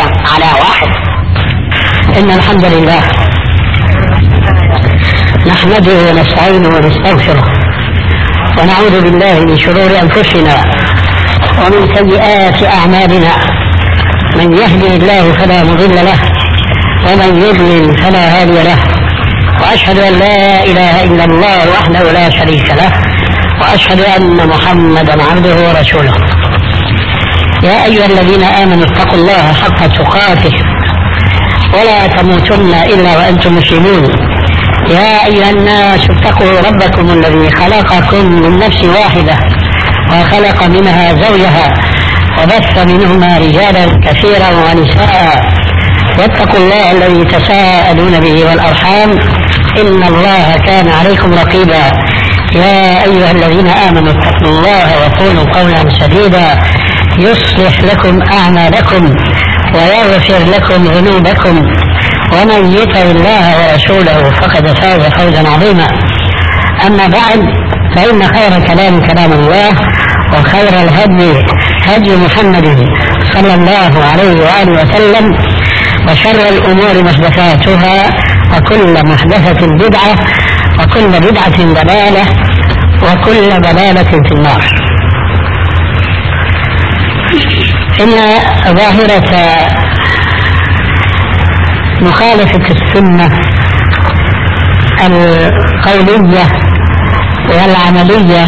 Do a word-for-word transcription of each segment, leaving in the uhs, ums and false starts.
على واحد. إن الحمد لله نحمده ونستعينه ونستغفره ونعوذ بالله من شرور أنفسنا ومن سيئات أعمالنا. من يهدي الله فلا مضل له ومن يضلل فلا هادي له، وأشهد أن لا إله إلا الله وحده لا شريك له، وأشهد أن محمدا عبده ورسوله. يا أيها الذين آمنوا اتقوا الله حق تقاته ولا تموتن إلا وأنتم مسلمون. يا أيها الناس اتقوا ربكم الذي خلقكم من نفس واحدة وخلق منها زوجها وبث منهما رجالا كثيرا ونساء، واتقوا الله الذي تساءلون به والأرحام إن الله كان عليكم رقيبا. يا أيها الذين آمنوا اتقوا الله وقولوا قولا سديدا يصلح لكم أعمالكم ويغفر لكم ذنوبكم، ومن يطع الله ورسوله فقد فاز فوزا عظيما. أما بعد، فإن خير كلام كلام الله، وخير الهدي هدي محمد صلى الله عليه وآله وسلم، وشر الأمور محدثاتها، وكل محدثة بدعة، وكل بدعة ضلالة، وكل ضلالة في النار. إن ظاهرة مخالفة السنة القولية والعملية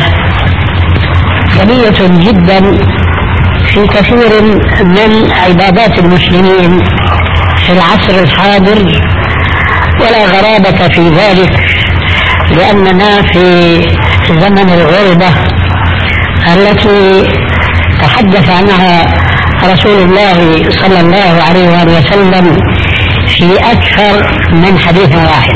غنية جدا في كثير من عبادات المسلمين في العصر الحاضر، ولا غرابة في ذلك، لأننا في زمن الغربة التي تحدث عنها رسول الله صلى الله عليه وسلم في أكثر من حديث واحد.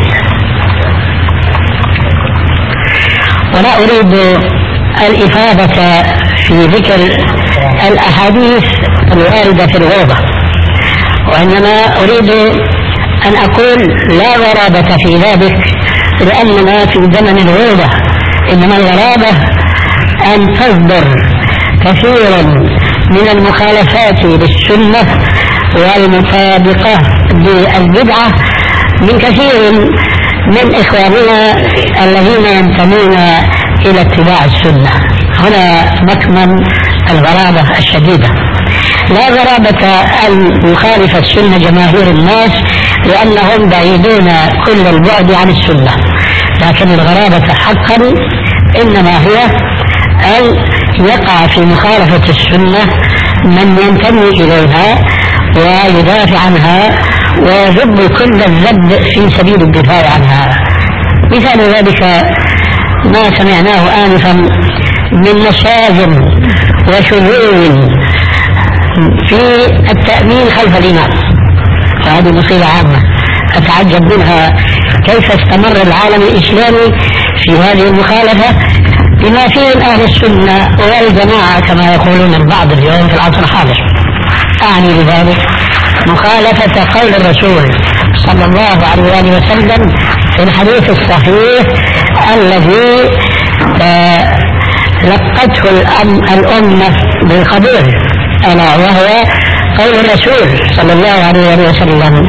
ولا أريد الإفادة في ذكر الأحاديث الواردة في الغربة، وإنما أريد أن أقول لا غرابة في ذلك، لأننا في زمن الغربة. إنما الغرابة أن تصدر كثيرا من المخالفات للسنة والمطابقة بالبدعة من كثير من إخواننا الذين ينتمون إلى اتباع السنة. هنا مكمن الغرابة الشديدة. لا غرابة أن يخالف السنة جماهير الناس لأنهم بعيدون كل البعد عن السنة، لكن الغرابة حقا إنما هي أن يقع في مخالفة السنة من ينتمي إليها ويدافع عنها ويذب كل الذب في سبيل الدفاع عنها. مثال ذلك ما سمعناه آنفا من مشاغل وشذوذ في التأمين خلف الإمام، وهذه مصيبة عامة أتعجب منها. كيف استمر العالم الإسلامي في هذه المخالفة بما فيهم أهل السنة والجماعة كما يقولون البعض اليوم في العصر الحاضر؟ أعني بذلك مخالفة قول الرسول صلى الله عليه وسلم في الحديث الصحيح الذي لقته الأمة بالقبول، ألا وهو قول الرسول صلى الله عليه وسلم: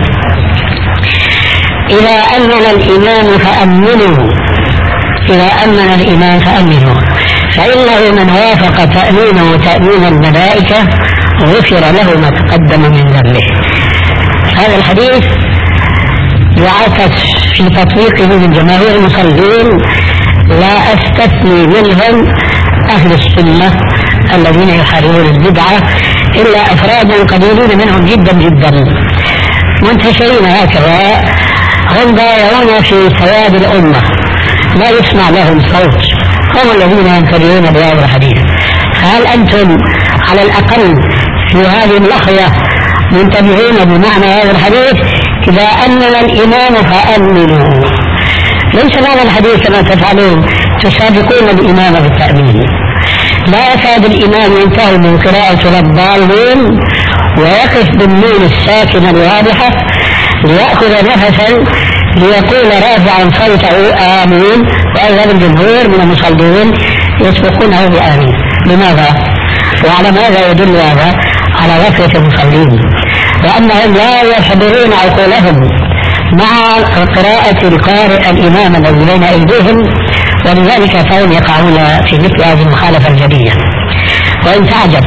إذا أمن الإمام فأمنوا، إذا أمن الإمام فأمنوا، فإنه من وافق تأمينه تأمين الملائكة غفر له ما تقدم من ذنبه. هذا الحديث يعكس في تطبيقه من جماهير المصلين، لا أستثني منهم أهل السنة الذين يحاربون البدعة إلا أفرادا قليلين منهم جدا جدا منتشرين هكذا، هم ضائعون في سواد الأمة لا يسمع لهم صوت، هم الذين ينتبهون بهذا الحديث. فهل أنتم على الأقل في هذه اللحظة منتبهون بمعنى هذا الحديث؟ إذا أمن الإمام فأمنوا، ليس معنى الحديث كما تفعلون تسابقون الإمام بالتأمين. لا يكاد الإمام ينتهي من قراءة الضالين ويقف بالنون الساكنة الواضحة ليأخذ نفسا ليقول رافعا صوته آمين، وأيضا الجمهور من المصلين يسبقونه بآمين. لماذا؟ وعلى ماذا يدل هذا؟ على غفلة المصلين، وأنهم لا يحضرون عقولهم مع قراءة القارئ الإمام الذي بين أيديهم، ولذلك فهم يقعون في مثل هذه المخالفة الجلية. وإن تعجب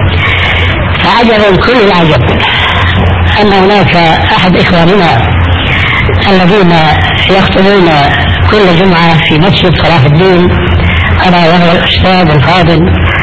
فعجب كل العجب أن هناك أحد إخواننا الذين يخطبون كل جمعة في مسجد صلاح الدين، ألا وهو الأستاذ الفاضل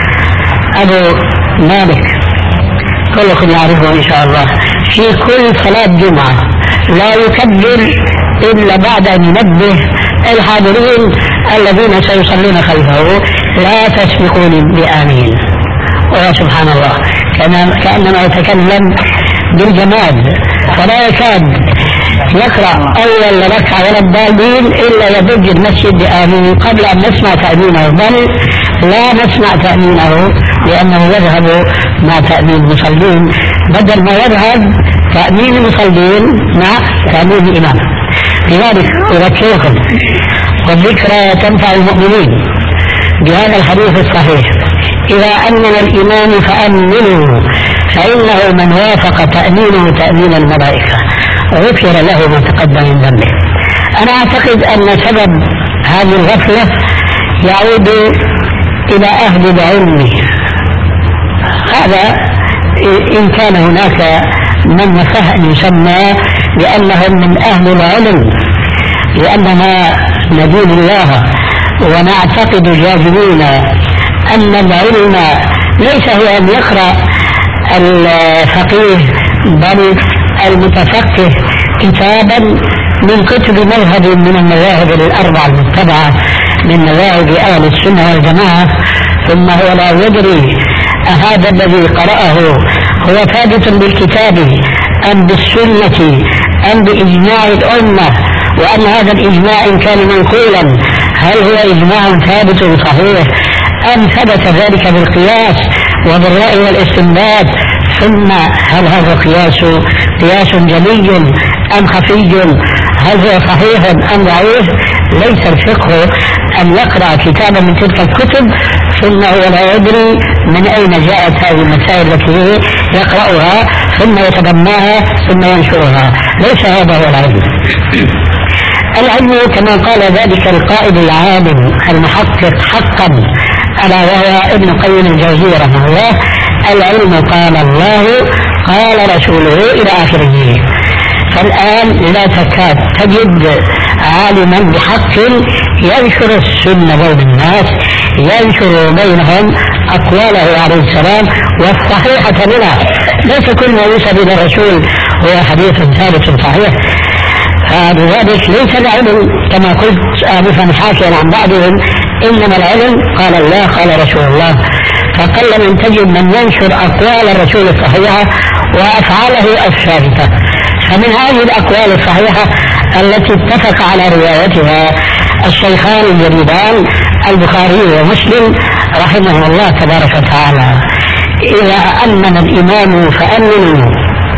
أبو مالك، كلكم يعرفه إن شاء الله، في كل صلاة جمعة لا يكبر إلا بعد أن ينبه الحاضرين الذين سيصلون خلفه: لا تسبقوني بآمين. ويا سبحان الله، كأنما يتكلم بالجماد، فلا يكاد يقرأ أول ركعة ولا الضالين إلا يضج المسجد بآمين قبل أن نسمع تأمينه، بل لا نسمع تأمينه لأنه يذهب مع تأمين المصلين بدل ما يذهب تأمين المصلين مع تأمين الإمام. لذلك أذكركم، والذكرى تنفع المؤمنين، بهذا الحديث الصحيح: إذا أمن الإمام فأمنوا، فإنه من وافق تأمينه تأمين الملائكة غفر له ما تقدم من ذنبه. أنا أعتقد أن سبب هذه الغفلة يعود إلى أهل العلم، هذا إن كان هناك من نفه أن يسمى بأنهم من أهل العلم، لأننا ندين الله ونعتقد جازمين أن العلم ليس هو أن يقرأ الفقيه بل المتفقه كتابا من كتب مذهب من المذاهب الأربعة المتبعة من مذاهب أهل السنة والجماعة، ثم هو لا يدري أهذا الذي قرأه هو ثابت بالكتاب أم بالسنة أم بإجماع الأمة، وأن هذا الإجماع إن كان منقولا هل هو إجماع ثابت صحيح أم ثبت ذلك بالقياس وبالرأي والاستنباط، ثم هل هذا قياس قياس جلي أم خفي، هل هو صحيح أم ضعيف. ليس الفقه أن يقرأ كتابا من تلك الكتب ثم هو لا يدري من أين جاءت هذه المسائل التي يقرأها ثم يتبناها ثم ينشرها، ليس هذا هو العلم. العلم كما قال ذلك القائد العالم المحقق حقا ألا وهو ابن قيم الجوزية رحمه الله: العلم قال الله قال رسوله إلى آخره. فالآن لا تكاد تجد عالما بحق ينشر السنة بين الناس، ينشر بينهم أقواله عليه السلام والصحيحة منها. ليس كل ما يوصل إلى الرسول هو حديث ثابت صحيح، فلذلك ليس العلم كما قلت آنفا حاكيا عن بعضهم إنما العلم قال الله قال رسول الله، فقل من تجد من ينشر أقوال الرسول الصحيحة وأفعاله الثابتة. فمن هذه الأقوال الصحيحة التي اتفق على روايتها الشيخان الجليلان البخاري ومسلم رحمه الله تبارك وتعالى: إذا أمن الإمام فأمنوا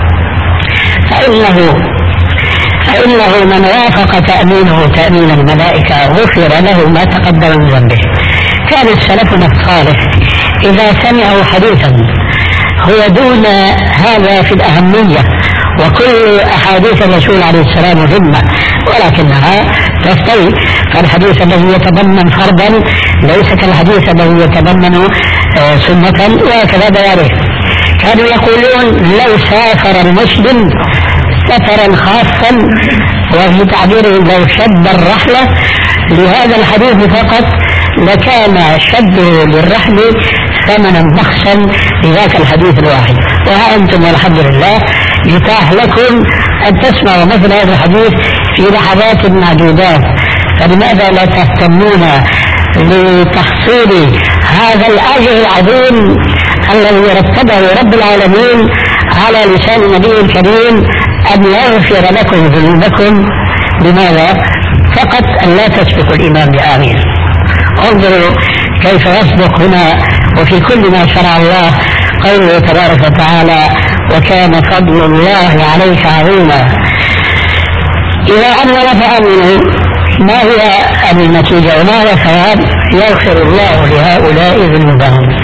فإنه فإنه من وافق تأمينه تأمين الملائكة غفر له ما تقدم من ذنبه. كان سلفنا الصالح إذا سمعوا حديثا هو دون هذا في الأهمية، وكل أحاديث الرسول عليه السلام مهمة ولكنها تستوي، فالحديث الذي يتضمن فرضا ليس كالحديث الذي يتضمن سنة وكذا بيانه. كانوا يقولون: لو سافر المسلم سفرا خاصا، وفي تعبيرهم لو شد الرحلة لهذا الحديث فقط لكان شده للرحل ثمنا بخسا لذاك الحديث الواحد. وها أنتم والحمد لله يتاح لكم أن تسمعوا مثل هذا الحديث في لحظات معدودات، فلماذا لا تهتمون لتحصيل هذا الأجر العظيم الذي رتبه رب العالمين على لسان النبي الكريم أن يغفر لكم ذنوبكم؟ لماذا؟ فقط أن لا تسبقوا الإمام بآمين. انظروا كيف يصدق هنا وفي كل ما شرع الله قوله تبارك وتعالى: وكان فضل الله عليك عظيما. إذا أمن فأمنوا، ما هي النتيجة وما هو الثواب؟ يغفر الله لهؤلاء ذنوبهم.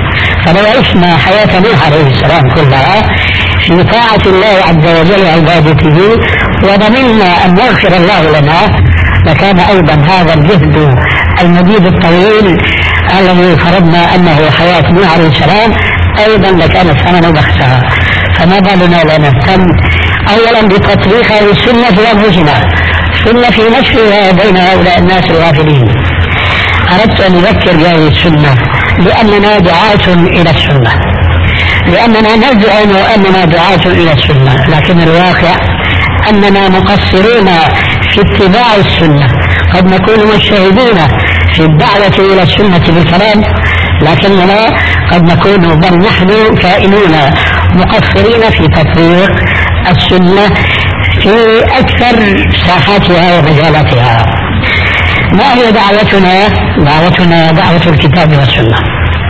فلو عشنا حياة نوح عليه السلام كلها في طاعة الله عز وجل وعبادته وضمننا أن يغفر الله لنا لكان أيضا هذا الجهد المديد الطويل الذي فرضنا أنه حياة نوح عليه السلام أيضا لكان ثمن بخسها. فما بالنا لا نهتم أولا بتطبيق هذه السنة في أنفسنا ثم في نشرها بين هؤلاء الناس الغافلين. أردت أن أذكر بهذه السنة لأننا دعاة إلى السنة، لأننا نزعم أننا دعاة إلى السنة، لكن الواقع أننا مقصرون في اتباع السنة. قد نكون مجتهدين في الدعوة إلى السنة بالكلام، لكننا قد نكون بل نحن كائنون مقصرين في تطبيق السنة في أكثر ساحاتها ومجالاتها. ما هي دعوتنا؟ دعوتنا دعوة الكتاب والسنة.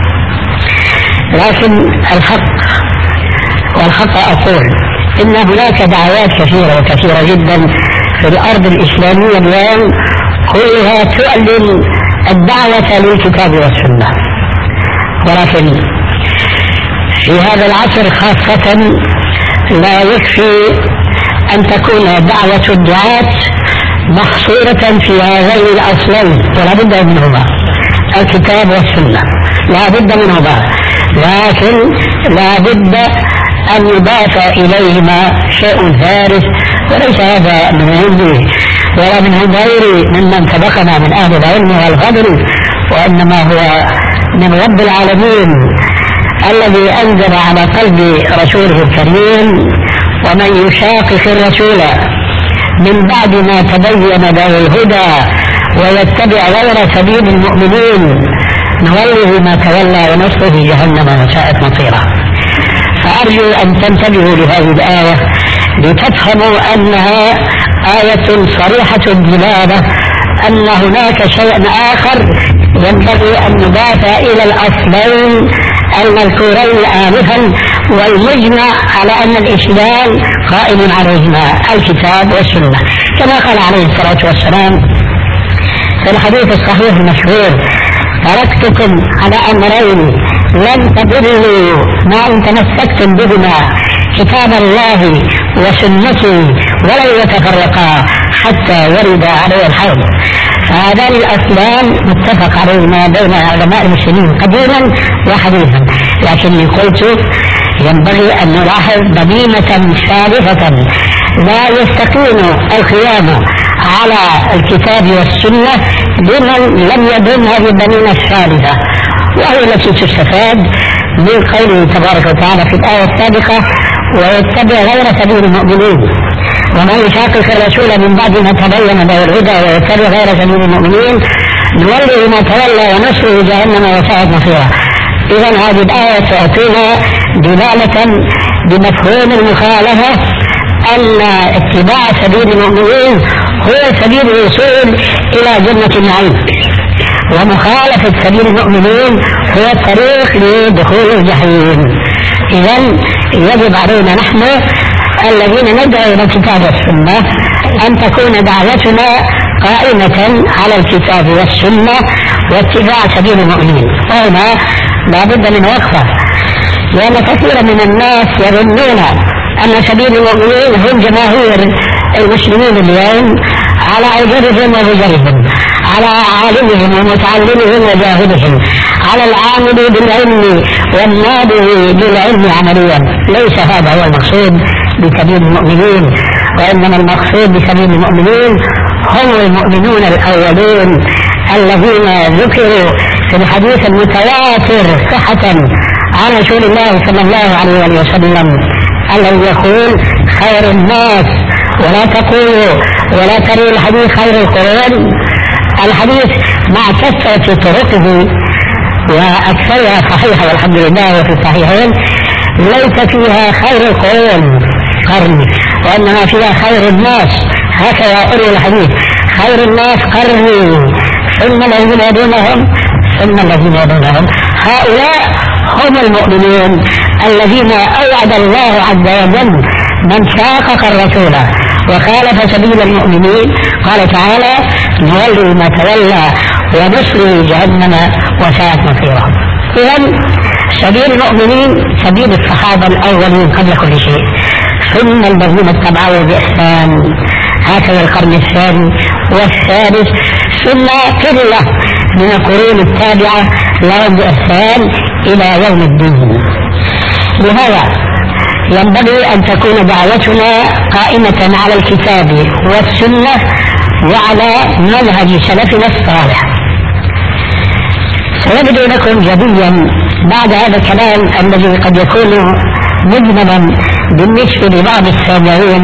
لكن الحق والحق أقول إن هناك دعوات كثيرة وكثيرة جدا في الأرض الإسلامية اليوم كلها تعلن الدعوة للكتاب والسنة، ولكن في هذا العصر خاصة لا يكفي أن تكون دعوة الدعاة محصورة في هذين الأصلين، ولا بد منهما الكتاب والسنة، لا بد منهما، لكن لا بد أن يضاف إليهما شيء ثالث، وليس هذا من عندي ولا من غيري ممن سبقنا من أهل العلم والفضل، وإنما هو من رب العالمين الذي أنزل على قلب رسوله الكريم: ومن يشاقق الرسول من بعد ما تبين له الهدى ويتبع غير سبيل المؤمنين نوله ما تولى ونصره جهنم وساءت مصيره. فأرجو أن تنتبهوا لهذه الآية لتفهموا أنها آية صريحة الدلالة أن هناك شيء آخر ينبغي أن نضاف إلى الأصلين المذكورين آنفا، والمجمع على أن الإسلام قائم عليهما الكتاب والسنة، كما قال عليه الصلاة والسلام في الحديث الصحيح المشهور: تركتكم على أمرين لن تضلوا ما إن تمسكتم بهما، كتاب الله وسنتي ولن يتفرقا حتى يرد عليه الحوض. فهذان الأصلان متفق عليهما بين علماء المسلمين قديما وحديثا، لكني قلت ينبغي أن نلاحظ ضميمة ثالثة لا يستقيم القيام على الكتاب والسنة لمن لم يدم هذه الضميمة الثالثة، وهي التي تستفاد من قوله تبارك وتعالى في الآية السابقة: ويتبع غير سبيل المؤمنين. ومن يشاقق الرسول من بعد ما تبين له الهدى ويتبع غير سبيل المؤمنين نوله ما تولى ونصره جهنم وساءت مصيره. إذن هذه الآية تعطينا دلالة بمفهوم المخالفة أن اتباع سبيل المؤمنين هو سبيل الوصول إلى جنة النعيم، ومخالفة سبيل المؤمنين هو الطريق لدخول الجحيم. إذن يجب علينا نحن الذين ندعو إلى الكتاب والسنة أن تكون دعوتنا قائمة على الكتاب والسنة واتباع سبيل المؤمنين. وهنا لا بد من وقفة، لأن كثيرا من الناس يظنون أن سبيل المؤمنين هم جماهير المسلمين اليوم على عجلهم وبجرهم، على عالمهم ومتعلمهم وجاهلهم، على العامل بالعلم والنابغ بالعلم عمليا. ليس هذا هو المقصود بسبيل المؤمنين، وإنما المقصود بسبيل المؤمنين هم المؤمنون الأولون الذين ذكروا في الحديث المتواتر صحة عن رسول الله صلى الله عليه وسلم الذي يقول: خير الناس، ولا تقولوا ولا تروا الحديث خير القرون. الحديث مع كثرة طرقه وأكثرها صحيحة والحمد لله وفي الصحيحين ليس فيها خير القرون قرني، وإنما فيها خير الناس. هكذا أروي الحديث: خير الناس قرني ثم الذين يدونهم ثم الذين يدونهم. هؤلاء هم المؤمنون الذين أوعد الله عز وجل من شاقق الرسول وخالف سبيل المؤمنين. قال تعالى: نولي ما تولى ونصره جهنم وساءت مصيره. إذن سبيل المؤمنين سبيل الصحابة الأولين قبل كل شيء، ثم الذين اتبعوا بإحسان هكذا القرن الثاني والثالث، ثم قلة من القرون التابعة لهم بإحسان إلى يوم الدين. لهذا ينبغي أن تكون دعوتنا قائمة على الكتاب والسنة وعلى منهج سلفنا الصالح. سيبدو لكم جديا بعد هذا الكلام الذي قد يكون مجملا بالنسبة لبعض السامعين،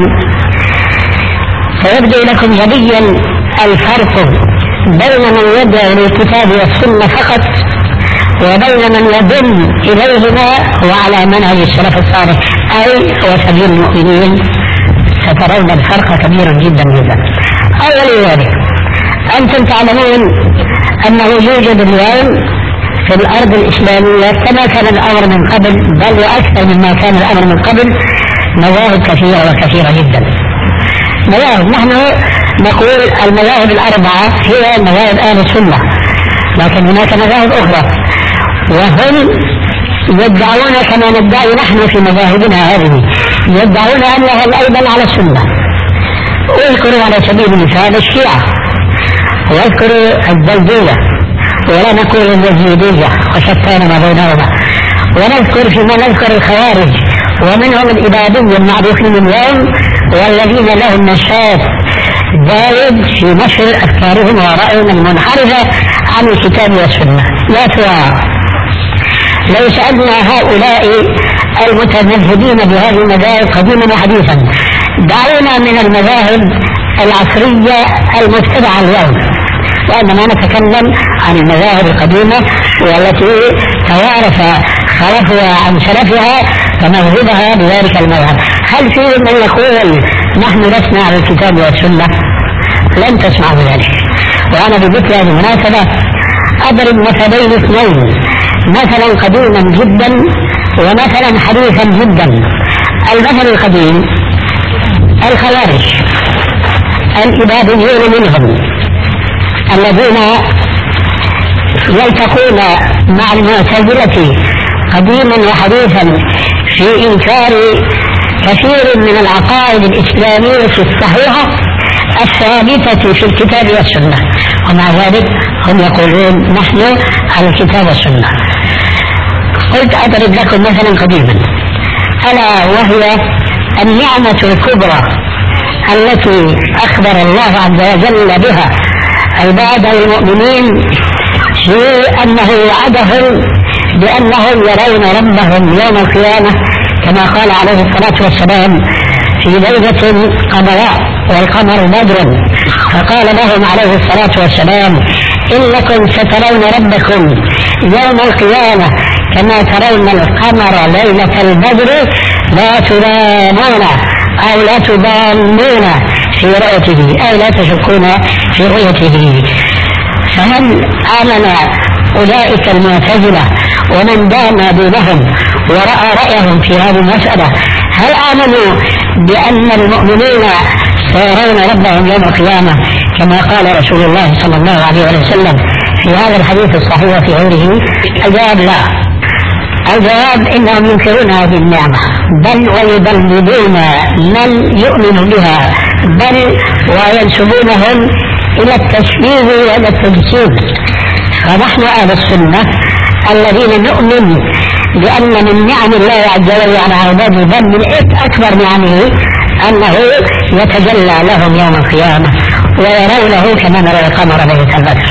سيبدو لكم جديا الفرق بين من يدعو للكتاب والسنة فقط وبين من يضم إليهما وعلى منهج السلف الصالح أي وسبيل المؤمنين. سترون الفرق كبير جدا جدا. أول ذلك أنتم تعلمون أنه يوجد اليوم في الأرض الإسلامية كما كان الأمر من قبل بل وأكثر مما كان الأمر من قبل مذاهب كثيرة وكثيرة جدا. مذاهب نحن نقول المذاهب الأربعة هي مذاهب أهل السنة، لكن هناك مذاهب أخرى وهم يدعون كما ندعي نحن في مذاهبنا هذه، يدعون أنها أيضا على السنة. واذكروا على سبيل المثال الشيعة، واذكروا الزيدية، ولا نقول اليزيدية وشتان ما بينهما، ونذكر فيما نذكر الخوارج ومنهم الإبادية المعروفين اليوم والذين لهم نشاط زايد في نشر أفكارهم ورأيهم المنحرفة عن الكتاب والسنة. لا ترى لو سألنا هؤلاء المتمذهبين بهذه المذاهب قديما وحديثا دعونا من المذاهب العصرية المبتدعة اليوم، وإنما نتكلم عن المذاهب القديمة والتي توارث خلفها عن سلفها فمذهبها بذلك المذهب. هل في من يقول نحن لسنا على الكتاب والسنة؟ لن تسمعوا ذلك. وأنا بذكر هذه المناسبة أضرب مثلين اثنين، مثلا قديما جدا ومثلا حديثا جدا. المثل القديم الخوارج الإباديون منهم الذين يلتقون مع المعتزلة قديما وحديثا في إنكار كثير من العقائد الإسلامية الصحيحة الثابتة في الكتاب والسنة، ومع ذلك هم يقولون نحن على الكتاب والسنة. قلت أضرب لكم مثلا قديما ألا وهي النعمة الكبرى التي أخبر الله عز وجل بها عباده المؤمنين في أنه وعدهم بأنهم يرون ربهم يوم القيامة كما قال عليه الصلاة والسلام في ليلة قمراء والقمر بدر، فقال لهم عليه الصلاة والسلام إنكم سترون ربكم يوم القيامة كما ترون القمر ليلة البدر لا تضامون أو لا تضامون في رؤيته أي لا تشكون في رؤيته. فمن آمن أولئك المعتزلة ومن دام دونهم ورأى رأيهم في هذه المسألة هل آمنوا بأن المؤمنين سيرون ربهم يوم القيامة كما قال رسول الله صلى الله عليه وسلم في هذا الحديث الصحيح في غيره؟ الجواب لا. الجواب إنهم ينكرون هذه النعمة بل ويضللون من يؤمن بها بل وينسبونهم إلى التشبيه وإلى التجسيد. فنحن أهل السنة الذين نؤمن بأن من نعم الله عز وجل على عباده بل من أكبر نعمه أنه يتجلى لهم يوم القيامة ويرونه كما نرى القمر ليلة البدر.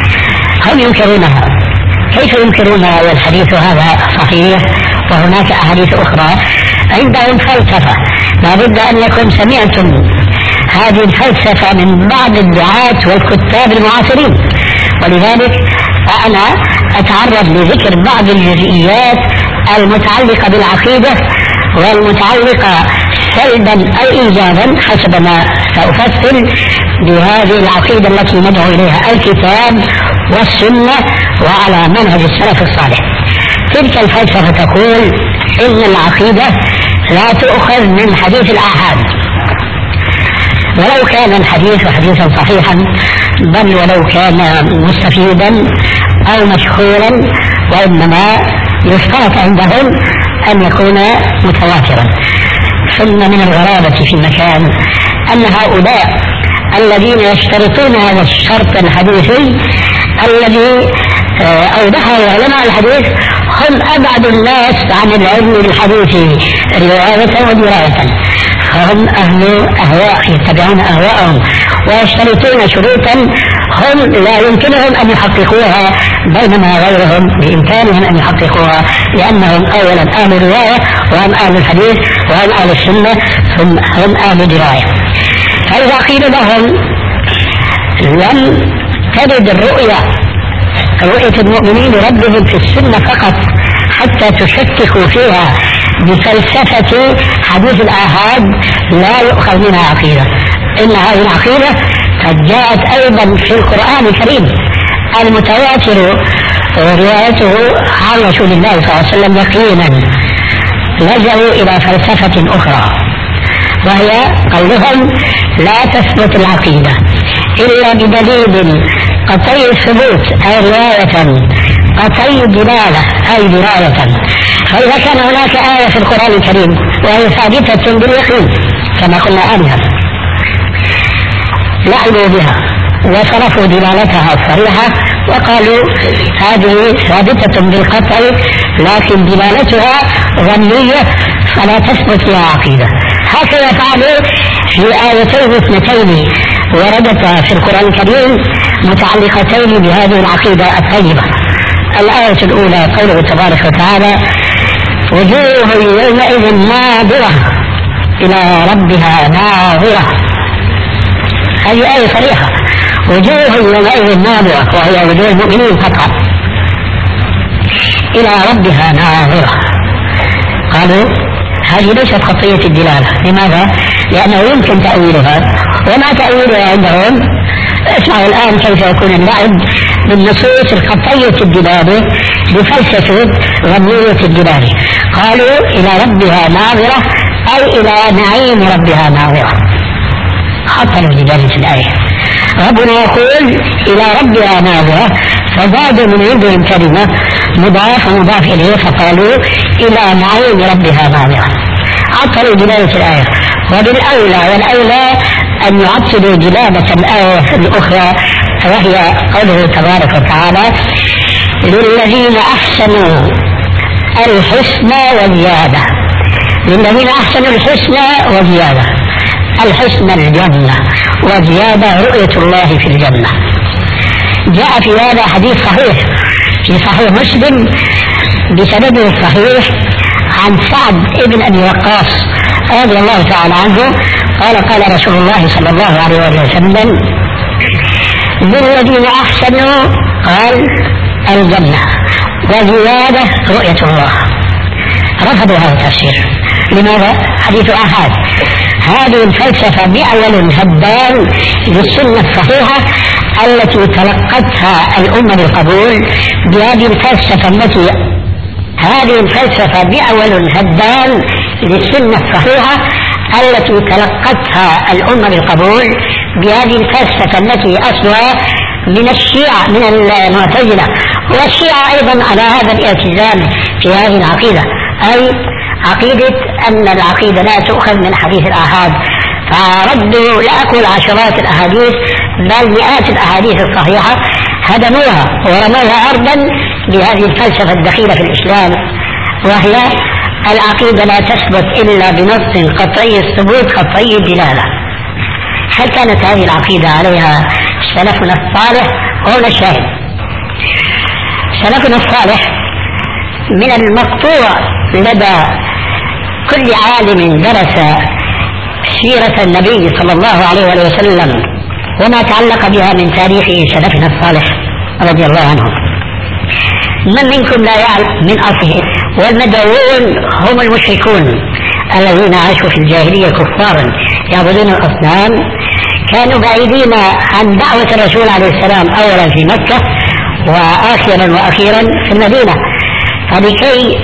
هم ينكرونها. كيف ينكرونها والحديث هذا صحيح وهناك أحاديث أخرى؟ عندهم فلسفة لابد أنكم سمعتم هذه الفلسفة من بعض الدعاة والكتاب المعاصرين، ولذلك فأنا أتعرض لذكر بعض الجزئيات المتعلقة بالعقيدة والمتعلقة سلبا أو إيجابا حسب ما سأفصل بهذه العقيدة التي ندعو إليها الكتاب والسنة وعلى منهج السلف الصالح. تلك الفلسفة تقول إن العقيدة لا تؤخذ من حديث الآحاد ولو كان الحديث حديثا صحيحا بل ولو كان مستفيدا أو مشهورا، وإنما يشترط عندهم أن يكون متواترا. ثم من الغرابة في المكان أن هؤلاء الذين يشترطون هذا الشرط الحديثي الذي أوضحه علماء الحديث هم أبعد الناس عن العلم الحديثي رواية ودراية، فهم أهل أهواء يتبعون أهواءهم ويشترطون شروطا هم لا يمكنهم أن يحققوها، بينما غيرهم بإمكانهم أن يحققوها، لأنهم أولا أهل رواية وهم أهل الحديث وهم أهل السنة ثم هم أهل دراية. فإذا قيل لهم لم ترد الرؤية رؤية المؤمنين لربهم في السنة فقط حتى تشككوا فيها بفلسفة حديث الآحاد، لا يؤخذ منها عقيدة. إن هذه العقيدة قد جاءت أيضا في القرآن الكريم المتواتر روايته عن رسول الله صلى الله عليه وسلم يقينا. لجأوا إلى فلسفة أخرى وهي قولهم لا تثبت العقيدة إلا بدليل قطعي الثبوت أي رواية، قطعي الدلالة أي دراية. فإذا كان هناك آية في القرآن الكريم وهي ثابتة باليقين كما قلنا آنفا لعبوا بها وصرفوا دلالتها الصريحة وقالوا هذه ثابتة بالقطع لكن دلالتها ظنية فلا تثبت لها عقيدة. هكذا فعلوا في آيتين اثنتين وردتا في القرآن الكريم متعلقتين بهذه العقيدة الطيبة. الآية الأولى قوله تبارك وتعالى وجوه يومئذ ناظرة إلى ربها ناظرة، هذه آية صريحة، وجوه يومئذ ناظرة وهي وجوه المؤمنين قطعا إلى ربها ناظرة. قالوا هذه ليست خطية الدلالة. لماذا؟ لأنه يمكن تأويلها وما تأويلها عندهم. اسمعوا الآن كيف يكون اللعب بالنصوص القطعية الدلالة بفلسفة ظنية الدلالة. قالوا إلى ربها ناظرة أي إلى نعيم ربها ناظرة، حطوا دلالة الآية. ربنا يقول إلى ربها ناظرة فزادوا من عندهم كلمة مضاف ومضاف إليه فقالوا إلى نعيم ربها ناظرة، عطلوا دلالة الآية. وبالأولى والأولى أن يعطلوا دلالة الآية الأخرى وهي قوله تبارك وتعالى للذين أحسنوا الحسنى وزيادة. للذين أحسنوا الحسنى وزيادة، الحسنى الجنة وزيادة رؤية الله في الجنة. جاء في هذا حديث صحيح في صحيح مسلم بسنده الصحيح عن سعد بن أبي وقاص رضي الله تعالى عنه قال قال رسول الله صلى الله عليه وسلم للذين أحسنوا قال الجنة وزيادة رؤية الله. رفضوا هذا التفسير. لماذا؟ حديث آحاد. هذه الفلسفة بأول هدام للسنة الصحيحة التي تلقتها الأمة بالقبول بهذه الفلسفة التي هذه الفلسفة بأول هدام للسنة الصحيحة التي تلقتها الأمة بالقبول بهذه الفلسفة التي أصلها من الشيعة من المعتزلة، والشيعة أيضا على هذا الالتزام في هذه العقيدة، أي عقيدة أن العقيدة لا تؤخذ من حديث الآحاد. فردوا لا أقول عشرات الأحاديث بل مئات الأحاديث الصحيحة هدموها ورموها أرضا بهذه الفلسفة الدخيلة في الإسلام، وهي العقيدة لا تثبت إلا بنص قطعي الثبوت قطعي الدلالة. هل كانت هذه العقيدة عليها سلفنا الصالح؟ هنا الشاهد. سلفنا الصالح من المقطوع لدى كل عالم درس سيرة النبي صلى الله عليه وسلم وما تعلق بها من تاريخ سلفنا الصالح رضي الله عنهم. من منكم لا يعلم من أصله؟ والمدعوون هم المشركون الذين عاشوا في الجاهلية كفارا يعبدون الأصنام، كانوا بعيدين عن دعوة الرسول عليه السلام أولا في مكة وآخرا وأخيرا في المدينة. فلكي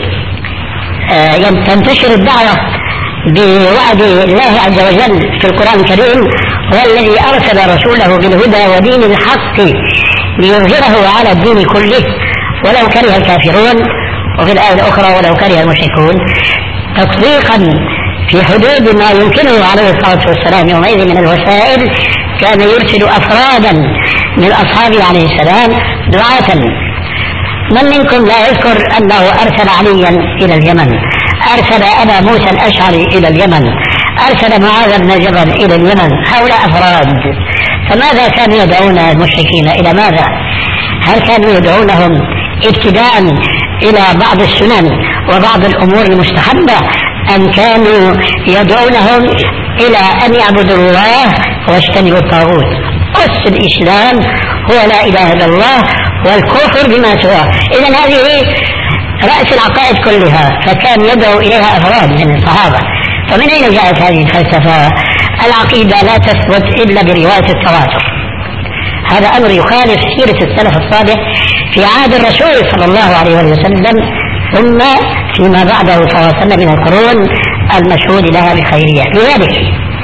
تنتشر الدعوة بوعد الله عز وجل في القرآن الكريم والذي أرسل رسوله بالهدى ودين الحق ليظهره على الدين كله ولو كره الكافرون، وفي الآية الأخرى ولو كره المشركون، تطبيقا في حدود ما يمكنه عليه الصلاة والسلام يومئذ من الوسائل، كان يرسل أفرادا من أصحابه عليه السلام دعاة. من منكم لا يذكر أنه أرسل عليا إلى اليمن، أرسل أبا موسى الأشعري إلى اليمن، أرسل معاذ بن جبل إلى اليمن، هؤلاء أفراد. فماذا كانوا يدعون المشركين إلى ماذا؟ هل كانوا يدعونهم ابتداء إلى بعض السنن وبعض الأمور المستحبة، أم كانوا يدعونهم إلى أن يعبدوا الله واجتنبوا الطاغوت؟ أس الإسلام هو لا إله إلا الله والكفر بما سواه. إذن هذه رأس العقائد كلها، فكان يدعو إليها أفراد من الصحابة. فمن أين جاءت هذه الفلسفة؟ العقيدة لا تثبت إلا برواية التواتر. هذا أمر يخالف سيرة السلف الصالح في عهد الرسول صلى الله عليه وسلم، ثم فيما بعده صلى الله عليه وسلم من القرون المشهود لها بالخيرية. لذلك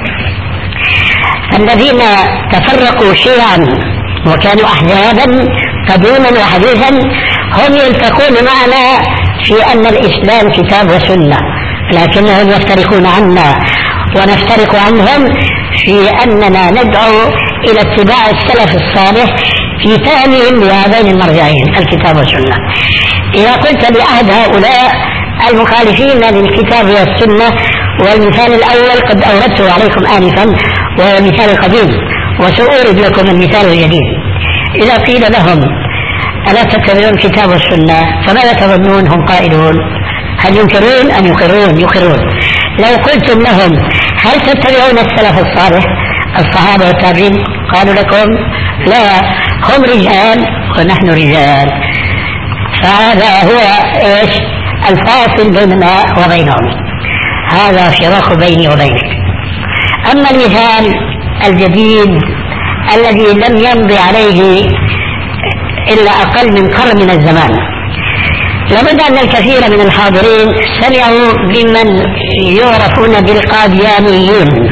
الذين تفرقوا شيعا وكانوا أحزابا قديما وحديثا هم يلتقون معنا في أن الإسلام كتاب وسنة، لكنهم يفترقون عنا ونفترق عنهم في أننا ندعو إلى اتباع السلف الصالح في فهمهم لهذين المرجعين الكتاب والسنة. إذا قلت لأحد هؤلاء المخالفين للكتاب والسنة، والمثال الأول قد أوردته عليكم آنفا وهو مثال قديم، وسأورد لكم المثال الجديد. إذا قيل لهم ألا تتبعون الكتاب والسنة، فماذا تظنون هم قائلون؟ هل ينكرون أم يقرون؟ يقرون. لو قلتم لهم هل تتبعون السلف الصالح الصحابة والتابعين، قالوا لكم لا، هم رجال ونحن رجال. فهذا هو إيش الفاصل بيننا وبينهم، هذا فراق بيني وبينك. أما المثال الجديد الذي لم يمضي عليه إلا أقل من قرن من الزمان، لابد أن الكثير من الحاضرين سمعوا بمن يعرفون بالقاديانيين.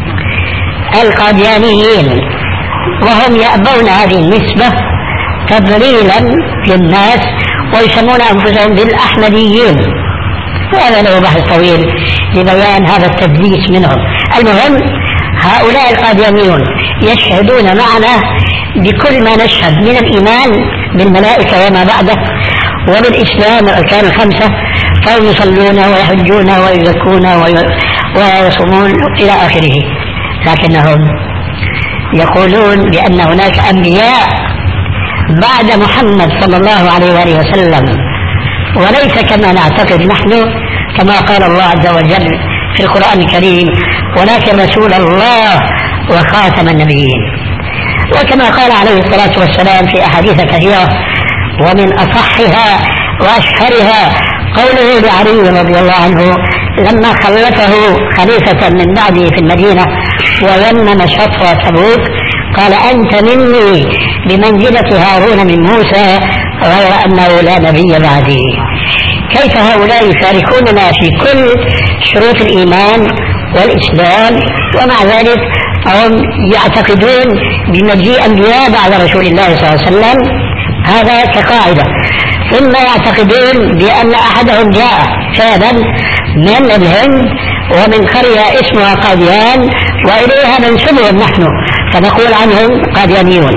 القاديانيين وهم يأبون هذه النسبة تضليلا للناس، ويسمون أنفسهم بالأحمديين، وهذا له بحث طويل لبيان هذا التدليس منهم. المهم هؤلاء القاديانيون يشهدون معنا بكل ما نشهد من الإيمان بالملائكة وما بعده وبالإسلام والأركان الخمسة، فهم يصلون ويحجون ويزكون ويصومون إلى آخره، لكنهم يقولون بأن هناك أنبياء بعد محمد صلى الله عليه وآله وسلم، وليس كما نعتقد نحن كما قال الله عز وجل في القرآن الكريم ولكن رسول الله وخاتم النبيين. وكما قال عليه الصلاة والسلام في أحاديث كثيرة، ومن أصحها وأشهرها قوله لعلي رضي الله عنه لما خلفه خليفة من بعده في المدينة ويمم شطر تبوك، قال أنت مني بمنزلة هارون من موسى غير أنه لا نبي بعدي. كيف هؤلاء يشاركوننا في كل شروط الإيمان والإسلام، ومع ذلك هم يعتقدون بمجيء أنبياء بعد رسول الله صلى الله عليه وسلم، هذا كقاعدة. ثم يعتقدون بأن أحدهم جاء فعلا من الهند ومن قرية اسمها قاديان وإليها منسوبهم نحن، فنقول عنهم قاديانيون.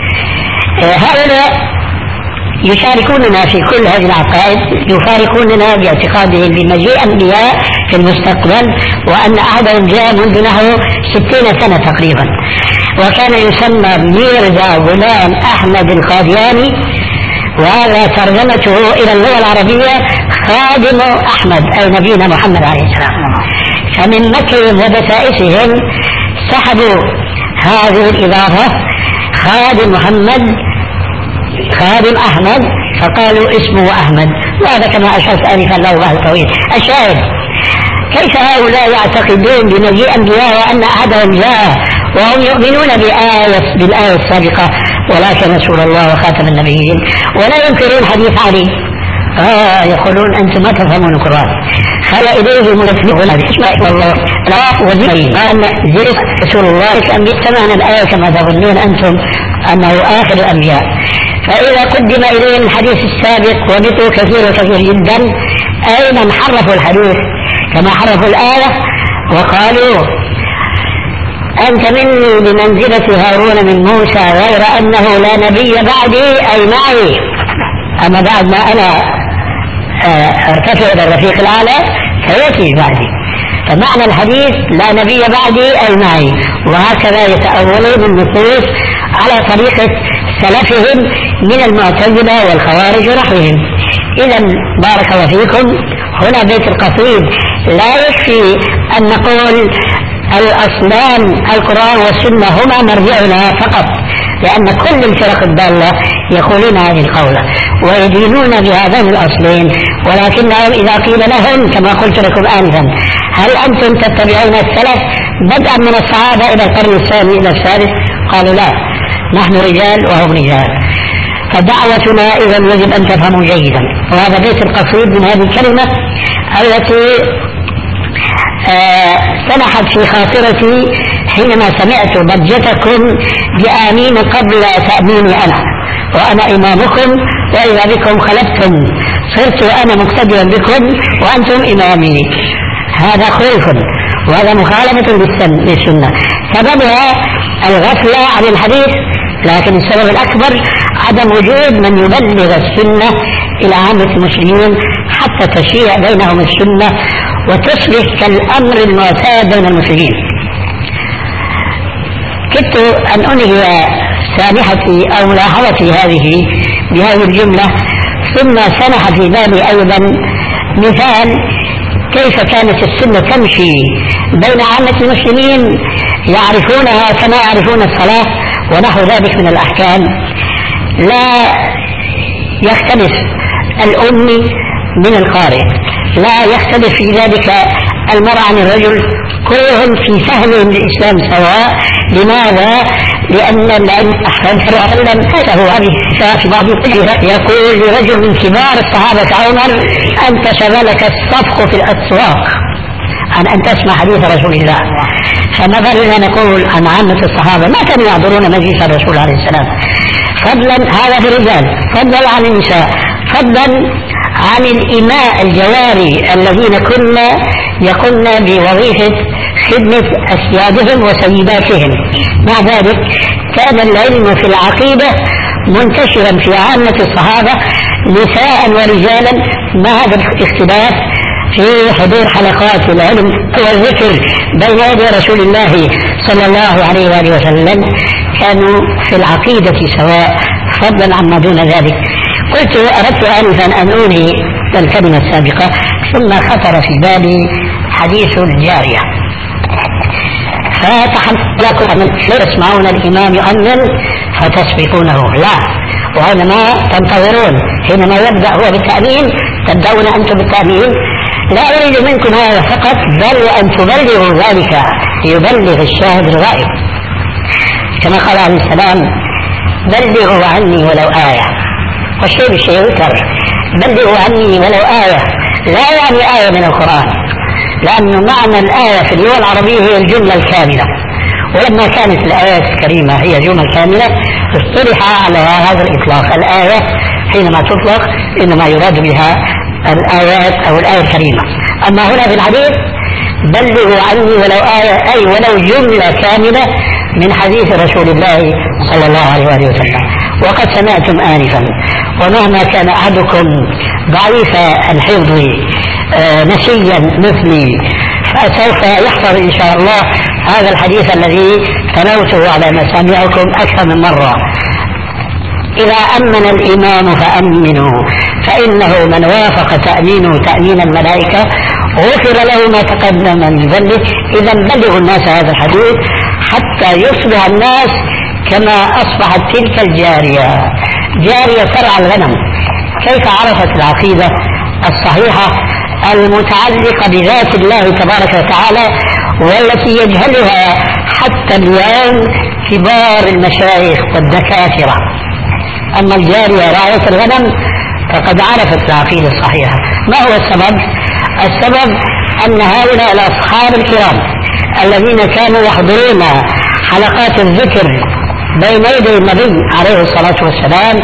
هؤلاء يشاركوننا في كل هذه العقائد، يفارقوننا باعتقادهم بمجيء أنبياء في المستقبل، وأن أحدهم جاء منذ نحو ستين سنة تقريبا، وكان يسمى ميرزا غلام أحمد القادياني، وهذا ترجمته إلى اللغة العربية خادم أحمد أي نبينا محمد عليه السلام. فمن مكرهم ودسائسهم سحبوا هذه الإضافة خادم محمد خادم أحمد، فقالوا اسمه أحمد، وهذا كما أشرت آنفا له بعض طويل. الشاهد كيف هؤلاء يعتقدون بمجيء أنبياء وأن أحدهم جاء وهم يؤمنون بآية بالآية السابقة ولكن رسول الله وخاتم النبيين، ولا ينكرون حديث علي. آه يقولون أنتم ما تفهمون القرآن، خلى إليه مرسلون بإسماء الله لا وزيري أن زيرت رسول الله أن يتمعنا الآية كما تظنون أنتم أنه آخر الأنبياء. فإذا قدم إليهم الحديث السابق وبقوا كثير وكثير جدا، أيضا حرفوا الحديث كما حرفوا الآية وقالوا أنت مني بمنزلة هارون من موسى غير أنه لا نبي بعدي أي معي، أما بعد ما أنا ارتفع إلى الرفيق الأعلى فيأتي بعدي. فمعنى الحديث لا نبي بعدي أي معي، وهكذا يتأولون النصوص على طريقة سلفهم من المعتزلة والخوارج ونحوهم. إذا بارك الله فيكم، هنا بيت القصيد لا يكفي أن نقول الأصلان القرآن والسنة هما مرجعنا فقط، لأن كل الفرق الضالة يقولون هذه القولة ويدينون بهذين الأصلين، ولكنهم إذا قيل لهم كما قلت لكم آنفا هل أنتم تتبعون السلف بدءا من الصحابة إلى القرن الثاني إلى الثالث؟ قالوا لا، نحن رجال وهم رجال. فدعوتنا إذا يجب أن تفهموا جيدا. وهذا بيت القصيد من هذه الكلمة التي آه سنحت في خاطرتي حينما سمعت ضجتكم بآمين قبل تأميني أنا، وأنا إمامكم وإذا بكم خلفتم، صرت أنا مقتديا بكم وأنتم إمامي. هذا خوف وهذا مخالفة للسنة، سببها الغفلة عن الحديث، لكن السبب الأكبر عدم وجود من يبلغ السنة إلى عامة المسلمين حتى تشيع بينهم السنة وتصبح كالأمر المعتاد بين المسلمين. كدت أن أنهي سامحتي أو ملاحظتي هذه بهذه الجملة، ثم سنح في بالي أيضا مثال كيف كانت السنة تمشي بين عامة المسلمين يعرفونها كما يعرفون الصلاة ونحو ذلك من الأحكام. لا يختلف الأمي من القارئ، لا يختلف في ذلك المرء عن الرجل، كلهم في فهمهم للإسلام سواء. لماذا؟ لأن العلم أحسن وسلم له هذه في بعض القصص يقول لرجل من كبار الصحابة عمر أنت شغلك الصفق في الأسواق عن أن تسمع حديث رسول الله. فمثلا نقول عن عامة الصحابة ما كانوا يحضرون مجلس الرسول عليه السلام، فضلا هذا في الرجال، فضلا عن النساء، فضلا عن الإماء الجواري الذين كنا يقمن بوظيفة خدمة أسيادهم وسيداتهم. مع ذلك كان العلم في العقيدة منتشرا في عامة الصحابة نساء ورجالا، مع هذا الاختلاف في حضور حلقات العلم والذكر بين يدي رسول الله صلى الله عليه وآله وسلم كانوا في العقيدة سواء، فضلا عما دون ذلك. قلت أردت آنفا أن أنهي الكلمة السابقة، ثم خطر في بالي حديث الجارية، فتحملكم أن لا تسمعون الإمام يؤمن فتسبقونه، لا، وإنما تنتظرون حينما يبدأ هو بالتأمين تبدأون أنتم بالتأمين. لا أريد منكم هذا فقط، بل وأن تبلغوا ذلك ليبلغ الشاهد الغائب، كما قال عليه السلام بلغوا عني ولو آية، والشيء بالشيء يذكر، بلغوا عني ولو آية لا يعني آية من القرآن، لأن معنى الآية في اللغة العربية هي الجملة الكاملة، ولما كانت الآيات الكريمة هي جملة كاملة اصطلح على هذا الإطلاق. الآية حينما تطلق إنما يراد بها الآيات أو الآية الكريمة. أما هنا في الحديث بلغوا عني ولو آية أي ولو جملة كاملة من حديث رسول الله صلى الله عليه وآله وسلم. وقد سمعتم آنفا ومهما كان أحدكم ضعيف الحفظ آه نسيا مثلي فسوف يحفظ إن شاء الله هذا الحديث الذي تلوته على مسامعكم أكثر من مرة. إذا أمن الإمام فأمنوا فإنه من وافق تأمينه تأمين الملائكة غفر له ما تقدم من ذنبه. إذا بلغوا الناس هذا الحديث حتى يصبح الناس كما أصبحت تلك الجارية، جارية ترعى الغنم. كيف عرفت العقيدة الصحيحة المتعلقة بذات الله تبارك وتعالى والتي يجهلها حتى اليوم كبار المشايخ والدكاترة؟ أما الجارية راعية الغنم فقد عرفت العقيدة الصحيحة. ما هو السبب؟ السبب أن هؤلاء الأصحاب الكرام الذين كانوا يحضرون حلقات الذكر بين يدي النبي عليه الصلاة والسلام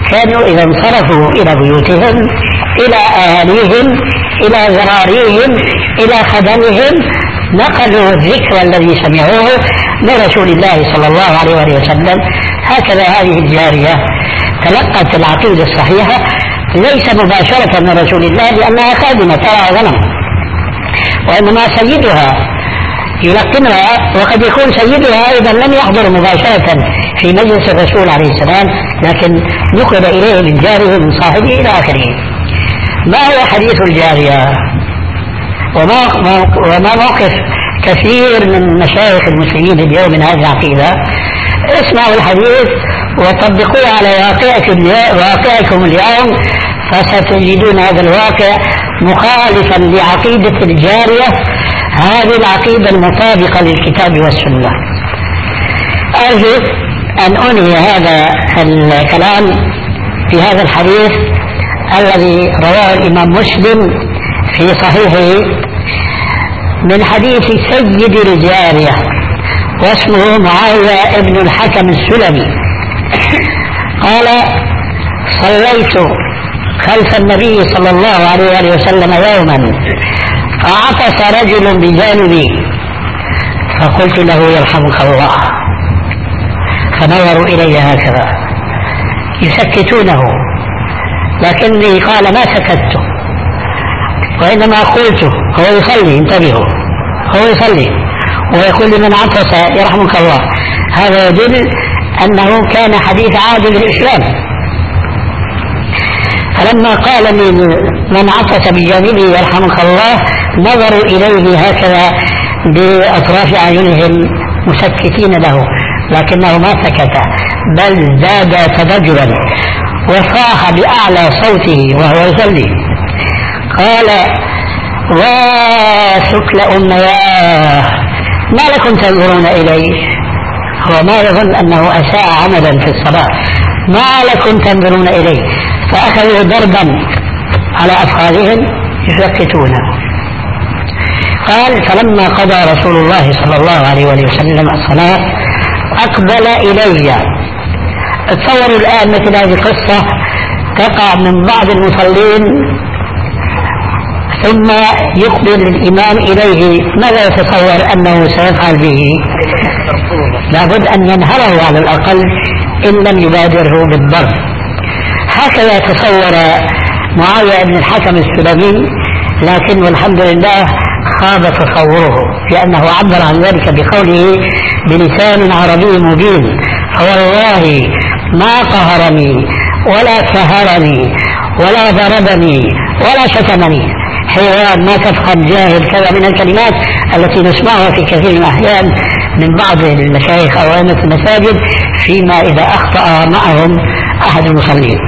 كانوا إذا انصرفوا إلى بيوتهم إلى أهاليهم إلى ذراريهم إلى خدمهم نقلوا الذكر الذي سمعوه من رسول الله صلى الله عليه وآله وسلم. هكذا هذه الجارية تلقت العقيدة الصحيحة ليس مباشرة من رسول الله لأنها خادمة ترى غنم، وإنما سيدها يلقنها، وقد يكون سيدها أيضا لم يحضر مباشرة في مجلس الرسول عليه السلام لكن نقل إليه من جاره من صاحبه إلى آخره. ما هو حديث الجارية وما, وما موقف كثير من مشايخ المسلمين اليوم من هذه العقيدة؟ اسمعوا الحديث وطبقوه على واقعكم, واقعكم اليوم فستجدون هذا الواقع مخالفا لعقيدة الجارية، هذه العقيدة المطابقة للكتاب والسنة. أرجو أن أنهي هذا الكلام في هذا الحديث الذي رواه الإمام مسلم في صحيحه من حديث سيد الجارية واسمه معاوية ابن الحكم السلمي قال: صليت خلف النبي صلى الله عليه وآله وسلم يوما فعطس رجل بجانبي فقلت له: يرحمك الله. فنظروا إلي هكذا يسكتونه، لكني قال ما سكت وإنما قلت هو يصلي، انتبهوا، هو يصلي ويقول لمن عطس يرحمك الله. هذا يدل أنه كان حديث عهد بالإسلام. فلما قال من عطس بجانبه يرحمك الله نظروا إليه هكذا بأطراف أعينهم مسكتين له، لكنه ما سكت بل زاد تضجرا وصاح بأعلى صوته وهو يصلي قال: وشكل أمياه ما لكم تنظرون إليه؟ هو ما يظن أنه أساء عملا في الصلاة. ما لكم تنظرون إليه؟ فأخذوا ضربا على أفخاذهم يسكتون. قال: فلما قضى رسول الله صلى الله عليه وسلم الصلاة أقبل إلي. تصوروا الآن مثل هذه القصة تقع من بعض المصلين ثم يقبل الإمام إليه، ماذا يتصور أنه سيفعل به؟ لابد أن ينهره على الأقل إن لم يبادره بالضرب. هكذا تصور معاوية بن الحكم السلمي، لكن والحمد لله خاب تصوره لأنه عبر عن ذلك بقوله بلسان عربي مبين: فوالله ما قهرني ولا كهرني ولا ضربني ولا شتمني. حيوان ما تفهم جاهل كذا من الكلمات التي نسمعها في كثير من الأحيان من بعض المشايخ أو أئمة المساجد فيما إذا أخطأ معهم أحد المصلين.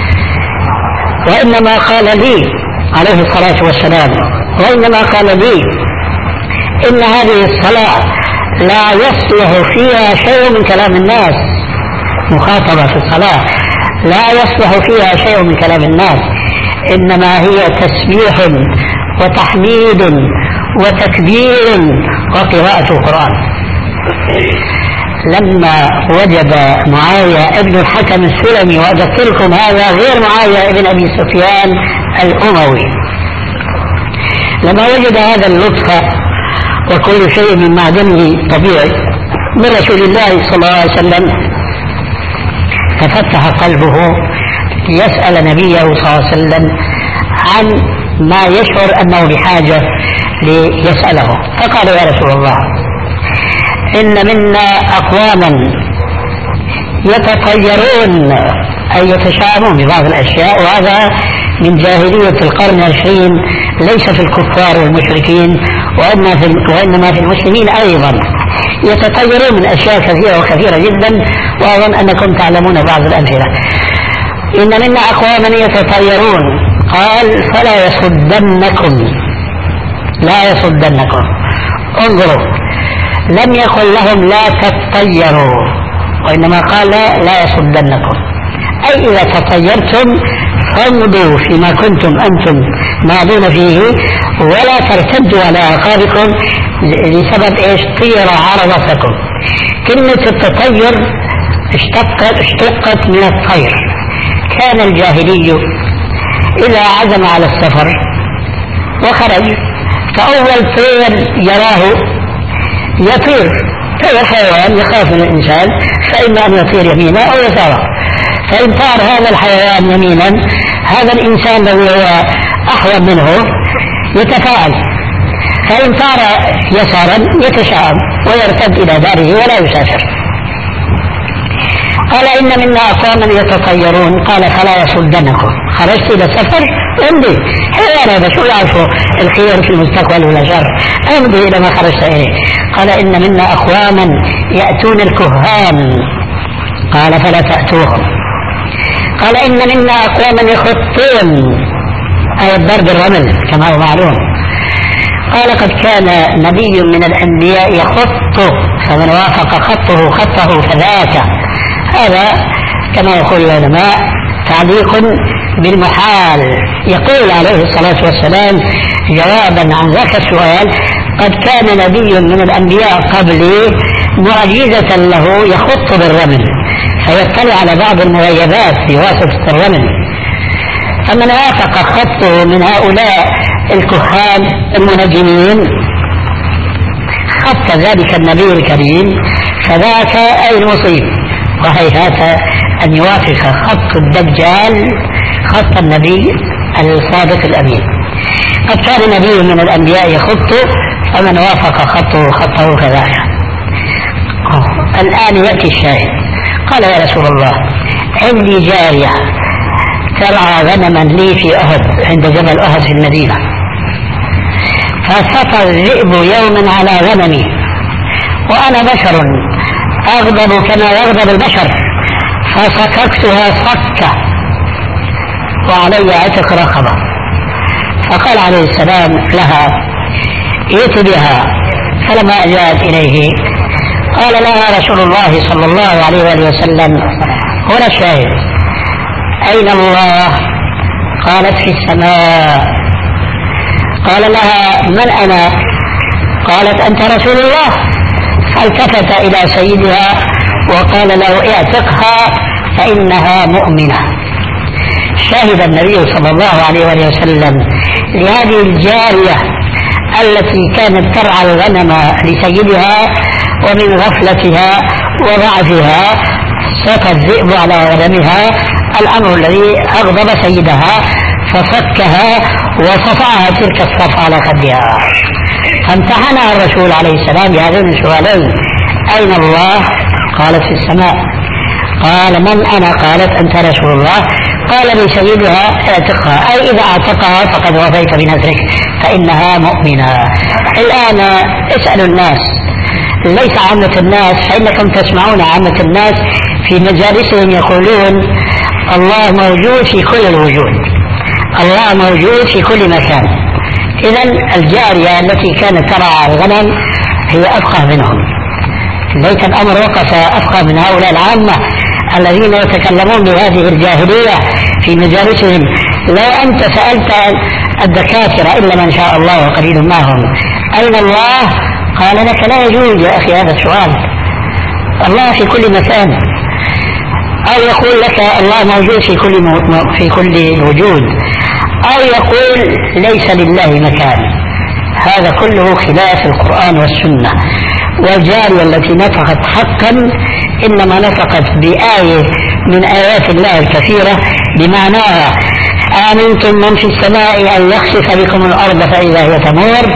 وإنما قال لي عليه الصلاة والسلام وإنما قال لي إن هذه الصلاة لا يصلح فيها شيء من كلام الناس. مخاطبة في الصلاة لا يصلح فيها شيء من كلام الناس، إنما هي تسبيح وتحميد وتكبير وقراءة القرآن. لما وجد معاوية ابن الحكم السلمي، وأذكركم هذا غير معاوية ابن أبي سفيان الأموي، لما وجد هذا اللطف وكل شيء من معدنه طبيعي من رسول الله صلى الله عليه وسلم تفتح قلبه ليسأل نبيه صلى الله عليه وسلم عن ما يشعر أنه بحاجة ليسأله. فقال: يا رسول الله، إن منا أقواما يتطيرون أي يتشائمون ببعض الأشياء، وهذا من جاهلية القرن العشرين ليس في الكفار والمشركين وإنما في المسلمين أيضا، يتطيرون من أشياء كثيرة وكثيرة جدا، وأظن أنكم تعلمون بعض الأمثلة. إن منا أقواما يتطيرون، قال: فلا يصدنكم لا يصدنكم. انظروا، لم يقل لهم لا تتطيروا، وإنما قال لا يصدنكم، أي إذا تطيرتم فامضوا فيما كنتم أنتم ماضون فيه ولا ترتدوا على أعقابكم لسبب إيش؟ طير عرضتكم. كلمة التطير اشتقت اشتقت من الطير، كان الجاهلي إذا عزم على السفر وخرج فأول طير يراه يطير، طير حيوان يخاف من الإنسان فإما أن يطير يمينا أو يسارا، فإن طار هذا الحيوان يمينا هذا الإنسان الذي هو أحوم منه يتفاعل، فإن طار يسارا يتشائم ويرتد إلى داره ولا يسافر. قال إن منا أقواما يتطيرون، قال فلا يصدنكم، خرجت إلى السفر امضي، حيوان هذا شو يعرفوا الخير في المستقبل ولا شر، امضي إلى ما خرجت إليه. قال إن منا أقواما يأتون الكهان، قال فلا تأتوهم. قال إن منا أقواما يخطون، أي الضرب الرمل كما هو معلوم. قال قد كان نبي من الأنبياء يخط فمن وافق خطه خطه فذاك. هذا كما يقول العلماء تعليق بالمحال. يقول عليه الصلاة والسلام جوابا عن ذاك السؤال: قد كان نبي من الأنبياء قبلي معجزة له يخط بالرمل فيطلع على بعض المغيبات في واسطة الرمل، فمن وافق خطه من هؤلاء الكهان المنجمين خط ذلك النبي الكريم فذاك أي المصيب. وهيهات أن يوافق خط الدجال خط النبي الصادق الأمين. قد كان نبي من الأنبياء يخط فمن وافق خطه خطه كذلك. الآن يأتي الشاهد. قال يا رسول الله عندي جارية ترعى غنما لي في أهد عند جبل أهد في المدينة، فسطى الذئب يوما على غنمي وأنا بشر أغضب كما يغضب البشر، فصككتها صكة وعلي عتق رقبة. فقال عليه السلام لها ائت بها، فلما أجاءت إليه قال لها رسول الله صلى الله عليه وآله وسلم: هنا الشاهد، أين الله؟ قالت: في السماء. قال لها: من أنا؟ قالت: أنت رسول الله. فالتفت إلى سيدها وقال له: اعتقها فإنها مؤمنة. شهد النبي صلى الله عليه وآله وسلم لهذه الجارية التي كانت ترعى الغنم لسيدها ومن غفلتها وضعفها سقى الذئب على غنمها، الأمر الذي أغضب سيدها ففكها وصفعها تلك الصفعة على خدها. فامتحنها الرسول عليه السلام بهذين السؤالين: أين الله؟ قالت: في السماء. قال: من أنا؟ قالت: أنت رسول الله. قال لسيدها: اعتقها، أي إذا اعتقها فقد وفيت بنذرك فإنها مؤمنة. الآن اسألوا الناس، ليس عامة الناس، فإنكم تسمعون عامة الناس في مجالسهم يقولون الله موجود في كل الوجود، الله موجود في كل مكان. إذن الجارية التي كانت ترعى الغنم هي أفقه منهم. ليت الأمر وقف أفقه من هؤلاء العامة الذين يتكلمون بهذه الجاهلية في مجالسهم. لو أنت سألت الدكاترة إلا من شاء الله وقليل معهم: أين الله؟ قال لك: لا يجوز يا أخي هذا السؤال، الله في كل مكان. أو يقول لك الله موجود في كل م... في كل الوجود، أو يقول ليس لله مكان. هذا كله خلاف القرآن والسنة. والجارية التي نطقت حقا إنما نطقت بآية من آيات الله الكثيرة بمعناها: آمنتم من في السماء أن يخسف بكم الأرض فإذا هي تمور،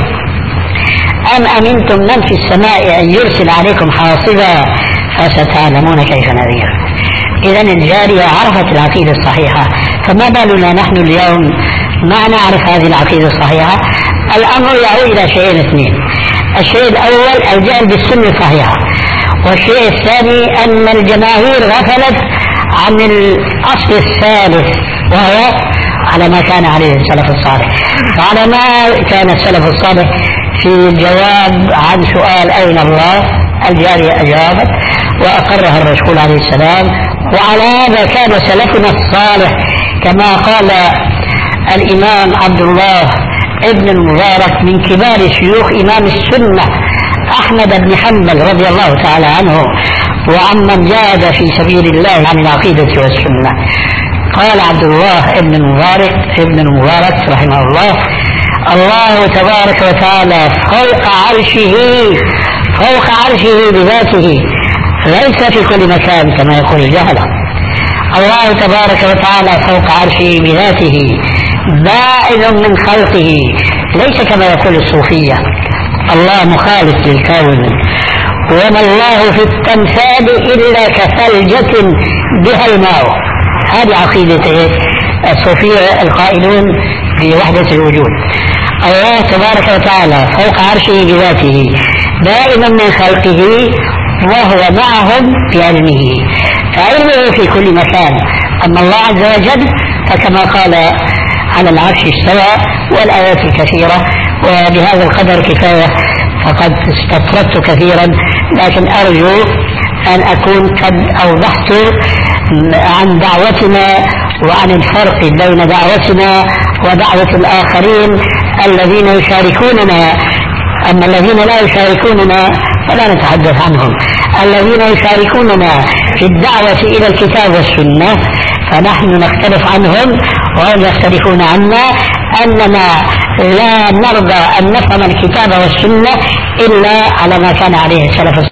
أم أمنتم من في السماء أن يرسل عليكم حاصبا فستعلمون كيف نذير. إذن الجارية عرفت العقيدة الصحيحة، فما بالنا نحن اليوم ما نعرف هذه العقيدة الصحيحة؟ الأمر يعود إلى شيئين اثنين: الشيء الأول الجهل بالسنة الصحيحة، والشيء الثاني أن الجماهير غفلت عن الأصل الثالث وهو على ما كان عليه السلف الصالح. فعلى ما كان السلف الصالح في الجواب عن سؤال أين الله الجارية أجابت وأقرها الرسول عليه السلام. وعلى هذا كان سلفنا الصالح كما قال الإمام عبد الله ابن المبارك من كبار شيوخ إمام السنة أحمد بن حنبل رضي الله تعالى عنه وعمن جاد في سبيل الله عن العقيدة والسنة. قال عبد الله ابن المبارك ابن المبارك رحمه الله: الله تبارك وتعالى فوق عرشه فوق عرشه بذاته، ليس في كل مكان كما يقول الجهلة. الله تبارك وتعالى فوق عرشه بذاته بائن من خلقه، ليس كما يقول الصوفية الله مخالف للكون. وما الله في التمثال إلا كثلجة بها الماء. هذه عقيدة الصوفية القائلون بوحدة الوجود. الله تبارك وتعالى فوق عرشه بذاته بائن من خلقه، وهو معهم بعلمه، فعلمه في كل مكان. أما الله عز وجل فكما قال على العرش استوى، والآيات الكثيرة. وبهذا القدر كفاية، فقد استطردت كثيرا، لكن أرجو أن أكون قد أوضحت عن دعوتنا وعن الفرق بين دعوتنا ودعوة الآخرين الذين يشاركوننا. أما الذين لا يشاركوننا فلا نتحدث عنهم. الذين يشاركوننا في الدعوة إلى الكتاب والسنة فنحن نختلف عنهم وهم يختلفون عنا، أننا لا نرضى أن نفهم الكتاب والسنة إلا على ما كان عليه السلف.